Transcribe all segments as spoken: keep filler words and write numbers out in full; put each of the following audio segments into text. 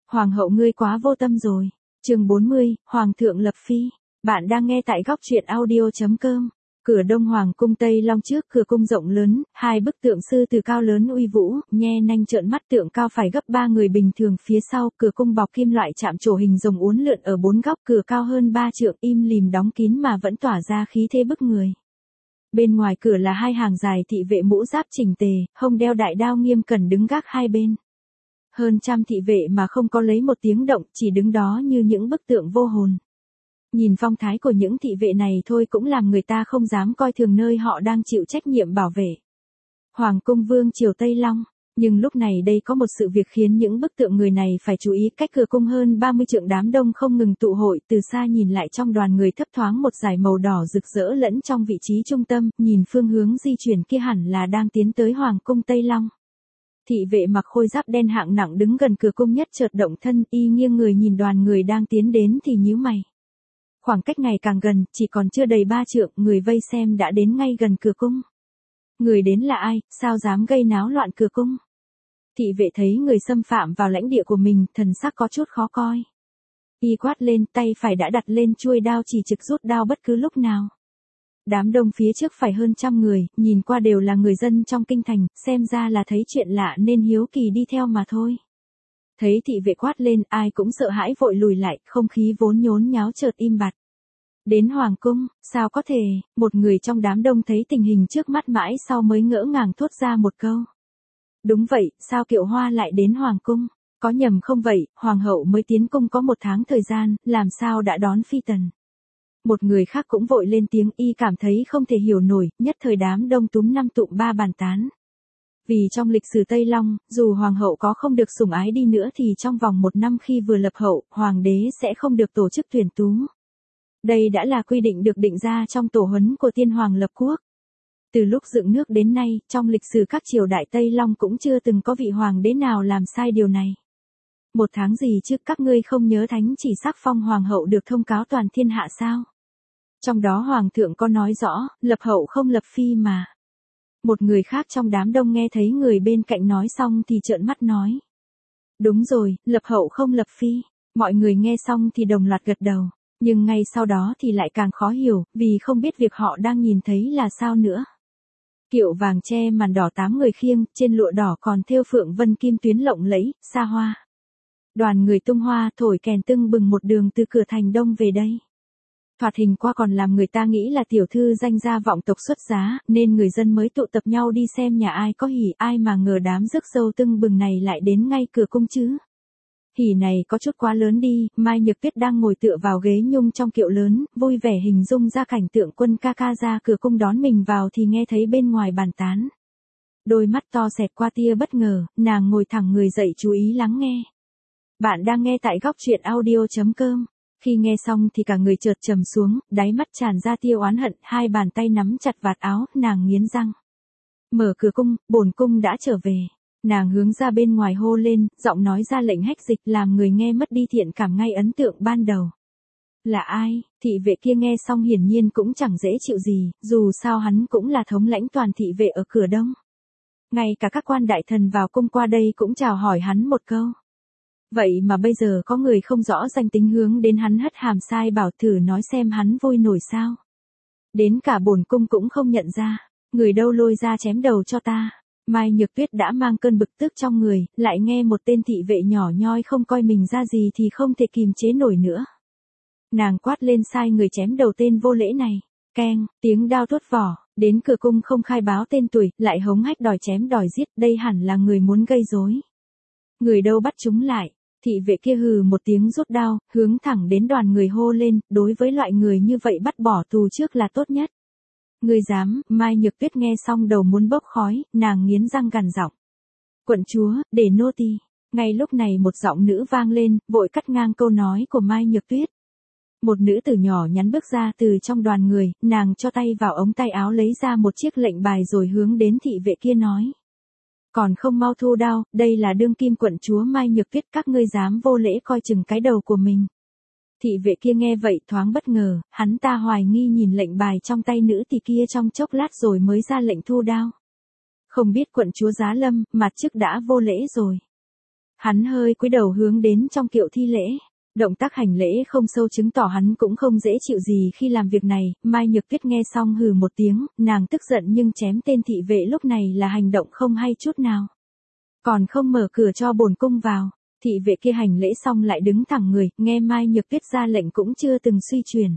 Hoàng hậu ngươi quá vô tâm rồi. Chương bốn mươi, Hoàng thượng lập phi. Bạn đang nghe tại góc truyện audio chấm com. Cửa Đông Hoàng cung Tây Long, trước cửa cung rộng lớn, hai bức tượng sư từ cao lớn uy vũ, nhe nanh trợn mắt, tượng cao phải gấp ba người bình thường. Phía sau, cửa cung bọc kim loại chạm trổ hình rồng uốn lượn ở bốn góc, cửa cao hơn ba trượng, im lìm đóng kín mà vẫn tỏa ra khí thế bức người. Bên ngoài cửa là hai hàng dài thị vệ mũ giáp chỉnh tề, hông đeo đại đao nghiêm cẩn đứng gác hai bên. Hơn trăm thị vệ mà không có lấy một tiếng động, chỉ đứng đó như những bức tượng vô hồn. Nhìn phong thái của những thị vệ này thôi cũng làm người ta không dám coi thường nơi họ đang chịu trách nhiệm bảo vệ. Hoàng cung vương triều Tây Long. Nhưng lúc này đây có một sự việc khiến những bức tượng người này phải chú ý. Cách cửa cung hơn ba mươi trượng, đám đông không ngừng tụ hội, từ xa nhìn lại trong đoàn người thấp thoáng một dải màu đỏ rực rỡ lẫn trong vị trí trung tâm, nhìn phương hướng di chuyển kia hẳn là đang tiến tới Hoàng cung Tây Long. Thị vệ mặc khôi giáp đen hạng nặng đứng gần cửa cung nhất chợt động thân, y nghiêng người nhìn đoàn người đang tiến đến thì nhíu mày. Khoảng cách ngày càng gần, chỉ còn chưa đầy ba trượng, người vây xem đã đến ngay gần cửa cung. Người đến là ai, sao dám gây náo loạn cửa cung? Thị vệ thấy người xâm phạm vào lãnh địa của mình, thần sắc có chút khó coi. Y quát lên, tay phải đã đặt lên chuôi đao chỉ trực rút đao bất cứ lúc nào. Đám đông phía trước phải hơn trăm người, nhìn qua đều là người dân trong kinh thành, xem ra là thấy chuyện lạ nên hiếu kỳ đi theo mà thôi. Thấy thị vệ quát lên, ai cũng sợ hãi vội lùi lại, không khí vốn nhốn nháo chợt im bặt. Đến Hoàng cung, sao có thể, một người trong đám đông thấy tình hình trước mắt mãi sau mới ngỡ ngàng thốt ra một câu. Đúng vậy, sao Kiệu Hoa lại đến Hoàng cung? Có nhầm không vậy, Hoàng hậu mới tiến cung có một tháng thời gian, làm sao đã đón phi tần? Một người khác cũng vội lên tiếng, y cảm thấy không thể hiểu nổi, nhất thời đám đông túm năm tụm ba bàn tán. Vì trong lịch sử Tây Long, dù Hoàng hậu có không được sủng ái đi nữa thì trong vòng một năm khi vừa lập hậu, Hoàng đế sẽ không được tổ chức tuyển tú. Đây đã là quy định được định ra trong tổ huấn của Tiên Hoàng lập quốc. Từ lúc dựng nước đến nay, trong lịch sử các triều đại Tây Long cũng chưa từng có vị hoàng đế nào làm sai điều này. Một tháng gì chứ, các ngươi không nhớ thánh chỉ sắc phong hoàng hậu được thông cáo toàn thiên hạ sao? Trong đó hoàng thượng có nói rõ, lập hậu không lập phi mà. Một người khác trong đám đông nghe thấy người bên cạnh nói xong thì trợn mắt nói. Đúng rồi, lập hậu không lập phi. Mọi người nghe xong thì đồng loạt gật đầu. Nhưng ngay sau đó thì lại càng khó hiểu, vì không biết việc họ đang nhìn thấy là sao nữa. Kiệu vàng che màn đỏ, tám người khiêng, trên lụa đỏ còn thêu phượng vân kim tuyến lộng lẫy, xa hoa. Đoàn người tung hoa, thổi kèn tưng bừng một đường từ cửa thành đông về đây. Thoạt hình qua còn làm người ta nghĩ là tiểu thư danh gia vọng tộc xuất giá, nên người dân mới tụ tập nhau đi xem nhà ai có hỉ, ai mà ngờ đám rước dâu tưng bừng này lại đến ngay cửa cung chứ. Hỉ này có chút quá lớn đi, Mai Nhược Tuyết đang ngồi tựa vào ghế nhung trong kiệu lớn, vui vẻ hình dung ra cảnh tượng quân ca ca ra cửa cung đón mình vào thì nghe thấy bên ngoài bàn tán. Đôi mắt to xẹt qua tia bất ngờ, nàng ngồi thẳng người dậy chú ý lắng nghe. Bạn đang nghe tại góc truyện audio chấm com. Khi nghe xong thì cả người chợt trầm xuống, đáy mắt tràn ra tia oán hận, hai bàn tay nắm chặt vạt áo, nàng nghiến răng. Mở cửa cung, bổn cung đã trở về. Nàng hướng ra bên ngoài hô lên, giọng nói ra lệnh hách dịch làm người nghe mất đi thiện cảm ngay ấn tượng ban đầu. Là ai? Thị vệ kia nghe xong hiển nhiên cũng chẳng dễ chịu gì, dù sao hắn cũng là thống lãnh toàn thị vệ ở cửa đông. Ngay cả các quan đại thần vào cung qua đây cũng chào hỏi hắn một câu. Vậy mà bây giờ có người không rõ danh tính hướng đến hắn hất hàm sai bảo thử nói xem hắn vui nổi sao. Đến cả bổn cung cũng không nhận ra, người đâu lôi ra chém đầu cho ta. Mai Nhược Tuyết đã mang cơn bực tức trong người, lại nghe một tên thị vệ nhỏ nhoi không coi mình ra gì thì không thể kìm chế nổi nữa. Nàng quát lên sai người chém đầu tên vô lễ này. Keng, tiếng đao tuốt vỏ, đến cửa cung không khai báo tên tuổi, lại hống hách đòi chém đòi giết, đây hẳn là người muốn gây rối. Người đâu bắt chúng lại, thị vệ kia hừ một tiếng rút đao, hướng thẳng đến đoàn người hô lên, đối với loại người như vậy bắt bỏ tù trước là tốt nhất. Ngươi dám, Mai Nhược Tuyết nghe xong đầu muốn bốc khói, nàng nghiến răng gằn giọng. Quận chúa, để nô tỳ. Ngay lúc này một giọng nữ vang lên, vội cắt ngang câu nói của Mai Nhược Tuyết. Một nữ tử nhỏ nhắn bước ra từ trong đoàn người, nàng cho tay vào ống tay áo lấy ra một chiếc lệnh bài rồi hướng đến thị vệ kia nói. Còn không mau thu đao, đây là đương kim quận chúa Mai Nhược Tuyết, các ngươi dám vô lễ coi chừng cái đầu của mình. Thị vệ kia nghe vậy thoáng bất ngờ, hắn ta hoài nghi nhìn lệnh bài trong tay nữ tỳ kia trong chốc lát rồi mới ra lệnh thu đao. Không biết quận chúa Giá Lâm, mặt trước đã vô lễ rồi. Hắn hơi cúi đầu hướng đến trong kiệu thi lễ. Động tác hành lễ không sâu chứng tỏ hắn cũng không dễ chịu gì khi làm việc này. Mai Nhược Tuyết nghe xong hừ một tiếng, nàng tức giận nhưng chém tên thị vệ lúc này là hành động không hay chút nào. Còn không mở cửa cho bổn cung vào. Thị vệ kia hành lễ xong lại đứng thẳng người, nghe Mai Nhược Tuyết ra lệnh cũng chưa từng suy chuyển.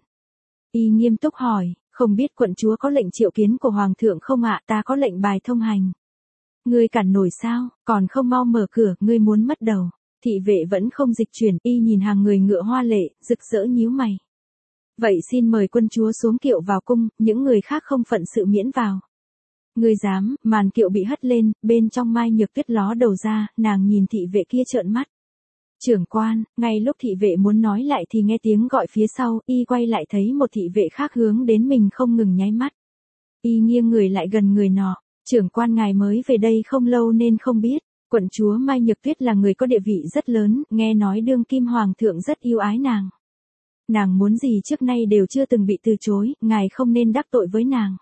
Y nghiêm túc hỏi, không biết quận chúa có lệnh triệu kiến của hoàng thượng không ạ? Ta có lệnh bài thông hành. Ngươi cản nổi sao, còn không mau mở cửa, ngươi muốn mất đầu. Thị vệ vẫn không dịch chuyển, y nhìn hàng người ngựa hoa lệ, rực rỡ nhíu mày. Vậy xin mời quân chúa xuống kiệu vào cung, những người khác không phận sự miễn vào. Ngươi dám? Màn kiệu bị hất lên, bên trong Mai Nhược Tuyết ló đầu ra, nàng nhìn thị vệ kia trợn mắt. Trưởng quan, ngay lúc thị vệ muốn nói lại thì nghe tiếng gọi phía sau, y quay lại thấy một thị vệ khác hướng đến mình không ngừng nháy mắt. Y nghiêng người lại gần người nọ, trưởng quan ngài mới về đây không lâu nên không biết, quận chúa Mai Nhược Tuyết là người có địa vị rất lớn, nghe nói đương kim hoàng thượng rất yêu ái nàng. Nàng muốn gì trước nay đều chưa từng bị từ chối, ngài không nên đắc tội với nàng.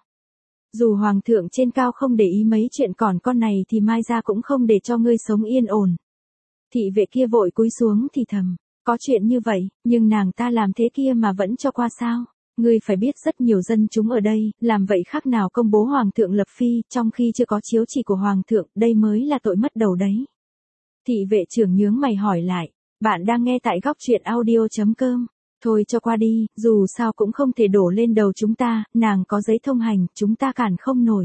Dù hoàng thượng trên cao không để ý mấy chuyện còn con này thì Mai gia cũng không để cho ngươi sống yên ổn. Thị vệ kia vội cúi xuống thì thầm, có chuyện như vậy, nhưng nàng ta làm thế kia mà vẫn cho qua sao? Ngươi phải biết rất nhiều dân chúng ở đây, làm vậy khác nào công bố hoàng thượng lập phi, trong khi chưa có chiếu chỉ của hoàng thượng, đây mới là tội mất đầu đấy. Thị vệ trưởng nhướng mày hỏi lại, bạn đang nghe tại góc truyện audio chấm com. Thôi cho qua đi, dù sao cũng không thể đổ lên đầu chúng ta, nàng có giấy thông hành, chúng ta cản không nổi.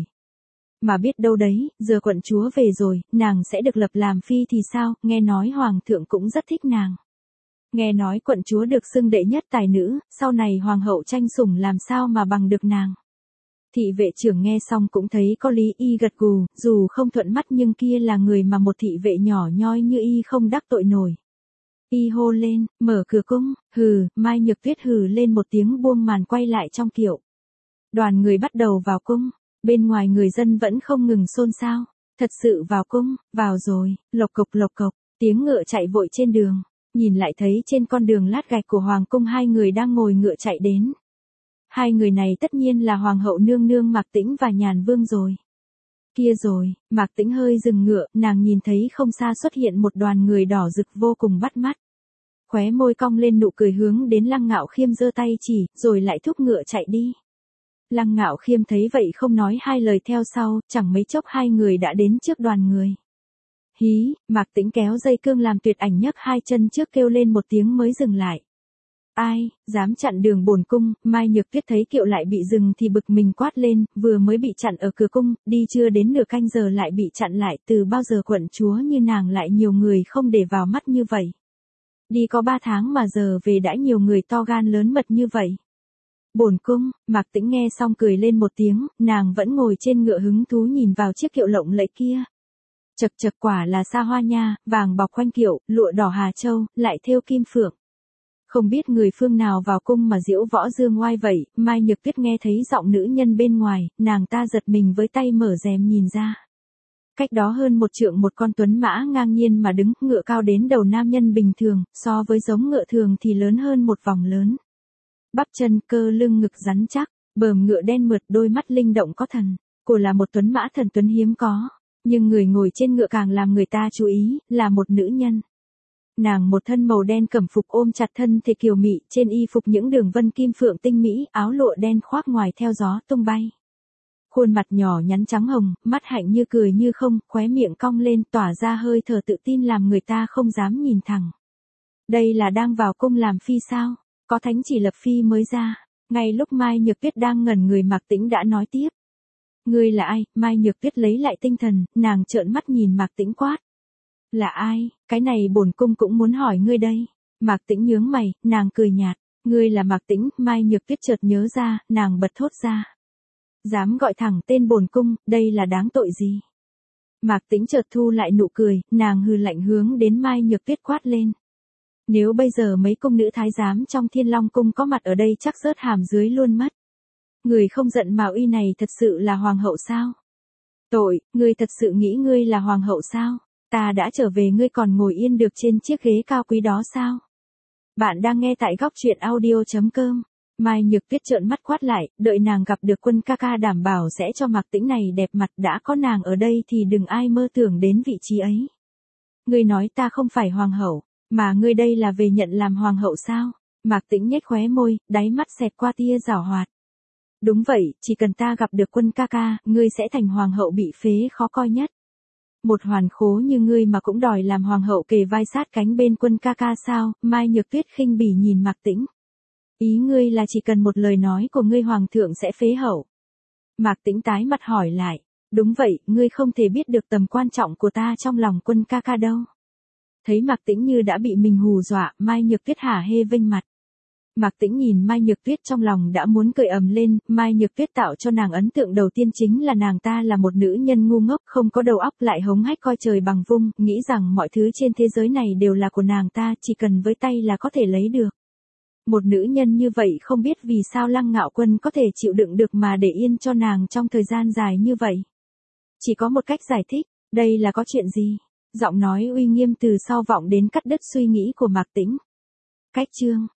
Mà biết đâu đấy, giờ quận chúa về rồi, nàng sẽ được lập làm phi thì sao, nghe nói hoàng thượng cũng rất thích nàng. Nghe nói quận chúa được xưng đệ nhất tài nữ, sau này hoàng hậu tranh sủng làm sao mà bằng được nàng. Thị vệ trưởng nghe xong cũng thấy có lý, y gật gù, dù không thuận mắt nhưng kia là người mà một thị vệ nhỏ nhoi như y không đắc tội nổi. Y hô lên, mở cửa cung, hừ, Mai Nhược Tuyết hừ lên một tiếng buông màn quay lại trong kiệu. Đoàn người bắt đầu vào cung, bên ngoài người dân vẫn không ngừng xôn xao, thật sự vào cung, vào rồi, lộc cộc lộc cộc, tiếng ngựa chạy vội trên đường, nhìn lại thấy trên con đường lát gạch của hoàng cung hai người đang ngồi ngựa chạy đến. Hai người này tất nhiên là hoàng hậu nương nương Mạc Tĩnh và Nhàn Vương rồi. Kia rồi, Mạc Tĩnh hơi dừng ngựa, nàng nhìn thấy không xa xuất hiện một đoàn người đỏ rực vô cùng bắt mắt. Khóe môi cong lên nụ cười hướng đến Lăng Ngạo Khiêm giơ tay chỉ, rồi lại thúc ngựa chạy đi. Lăng Ngạo Khiêm thấy vậy không nói hai lời theo sau, chẳng mấy chốc hai người đã đến trước đoàn người. Hí, Mạc Tĩnh kéo dây cương làm Tuyệt Ảnh nhấc hai chân trước kêu lên một tiếng mới dừng lại. Ai, dám chặn đường bổn cung? Mai Nhược Tuyết thấy kiệu lại bị dừng thì bực mình quát lên, vừa mới bị chặn ở cửa cung, đi chưa đến nửa canh giờ lại bị chặn lại, từ bao giờ quận chúa như nàng lại nhiều người không để vào mắt như vậy. Đi có ba tháng mà giờ về đã nhiều người to gan lớn mật như vậy. Bổn cung, Mạc Tĩnh nghe xong cười lên một tiếng, nàng vẫn ngồi trên ngựa hứng thú nhìn vào chiếc kiệu lộng lẫy kia. Chật chật quả là xa hoa nha, vàng bọc quanh kiệu, lụa đỏ Hà Châu, lại thêu kim phượng. Không biết người phương nào vào cung mà diễu võ dương oai vậy, Mai Nhược Tuyết nghe thấy giọng nữ nhân bên ngoài, nàng ta giật mình với tay mở rèm nhìn ra. Cách đó hơn một trượng một con tuấn mã ngang nhiên mà đứng, ngựa cao đến đầu nam nhân bình thường, so với giống ngựa thường thì lớn hơn một vòng lớn. Bắp chân, cơ lưng ngực rắn chắc, bờm ngựa đen mượt, đôi mắt linh động có thần, của là một tuấn mã thần tuấn hiếm có, nhưng người ngồi trên ngựa càng làm người ta chú ý, là một nữ nhân. Nàng một thân màu đen cẩm phục ôm chặt thân thể kiều mị, trên y phục những đường vân kim phượng tinh mỹ, áo lụa đen khoác ngoài theo gió tung bay. Khuôn mặt nhỏ nhắn trắng hồng, mắt hạnh như cười như không, khóe miệng cong lên tỏa ra hơi thở tự tin làm người ta không dám nhìn thẳng. Đây là đang vào cung làm phi sao? Có thánh chỉ lập phi mới ra. Ngay lúc Mai Nhược Tuyết đang ngẩn người, Mạc Tĩnh đã nói tiếp. Ngươi là ai? Mai Nhược Tuyết lấy lại tinh thần, nàng trợn mắt nhìn Mạc Tĩnh quát. Là ai? Cái này bổn cung cũng muốn hỏi ngươi đây. Mạc Tĩnh nhướng mày, nàng cười nhạt. Ngươi là Mạc Tĩnh? Mai Nhược Tuyết chợt nhớ ra, nàng bật thốt ra. Dám gọi thẳng tên bổn cung, đây là đáng tội gì? Mạc Tĩnh chợt thu lại nụ cười, nàng hừ lạnh hướng đến Mai Nhược Tuyết quát lên. Nếu bây giờ mấy cung nữ thái giám trong Thiên Long cung có mặt ở đây chắc rớt hàm dưới luôn mất. Người không giận Mạo Y này thật sự là hoàng hậu sao? Tội, ngươi thật sự nghĩ ngươi là hoàng hậu sao? Ta đã trở về ngươi còn ngồi yên được trên chiếc ghế cao quý đó sao? Bạn đang nghe tại góc truyện audio chấm com. Mai Nhược Tuyết trợn mắt quát lại, đợi nàng gặp được Quân ca ca đảm bảo sẽ cho Mạc Tĩnh này đẹp mặt, đã có nàng ở đây thì đừng ai mơ tưởng đến vị trí ấy. Ngươi nói ta không phải hoàng hậu, mà ngươi đây là về nhận làm hoàng hậu sao? Mạc Tĩnh nhếch khóe môi, đáy mắt xẹt qua tia giảo hoạt. Đúng vậy, chỉ cần ta gặp được Quân ca ca, ngươi sẽ thành hoàng hậu bị phế khó coi nhất. Một hoàn khố như ngươi mà cũng đòi làm hoàng hậu kề vai sát cánh bên Quân ca ca sao? Mai Nhược Tuyết khinh bỉ nhìn Mạc Tĩnh. Ý ngươi là chỉ cần một lời nói của ngươi hoàng thượng sẽ phế hậu. Mạc Tĩnh tái mặt hỏi lại. Đúng vậy, ngươi không thể biết được tầm quan trọng của ta trong lòng Quân ca ca đâu. Thấy Mạc Tĩnh như đã bị mình hù dọa, Mai Nhược Tuyết hả hê vênh mặt. Mạc Tĩnh nhìn Mai Nhược Tuyết trong lòng đã muốn cười ầm lên, Mai Nhược Tuyết tạo cho nàng ấn tượng đầu tiên chính là nàng ta là một nữ nhân ngu ngốc, không có đầu óc, lại hống hách coi trời bằng vung, nghĩ rằng mọi thứ trên thế giới này đều là của nàng ta, chỉ cần với tay là có thể lấy được. Một nữ nhân như vậy không biết vì sao Lăng Ngạo Quân có thể chịu đựng được mà để yên cho nàng trong thời gian dài như vậy. Chỉ có một cách giải thích, đây là có chuyện gì? Giọng nói uy nghiêm từ sau vọng đến cắt đứt suy nghĩ của Mạc Tĩnh. Cách chương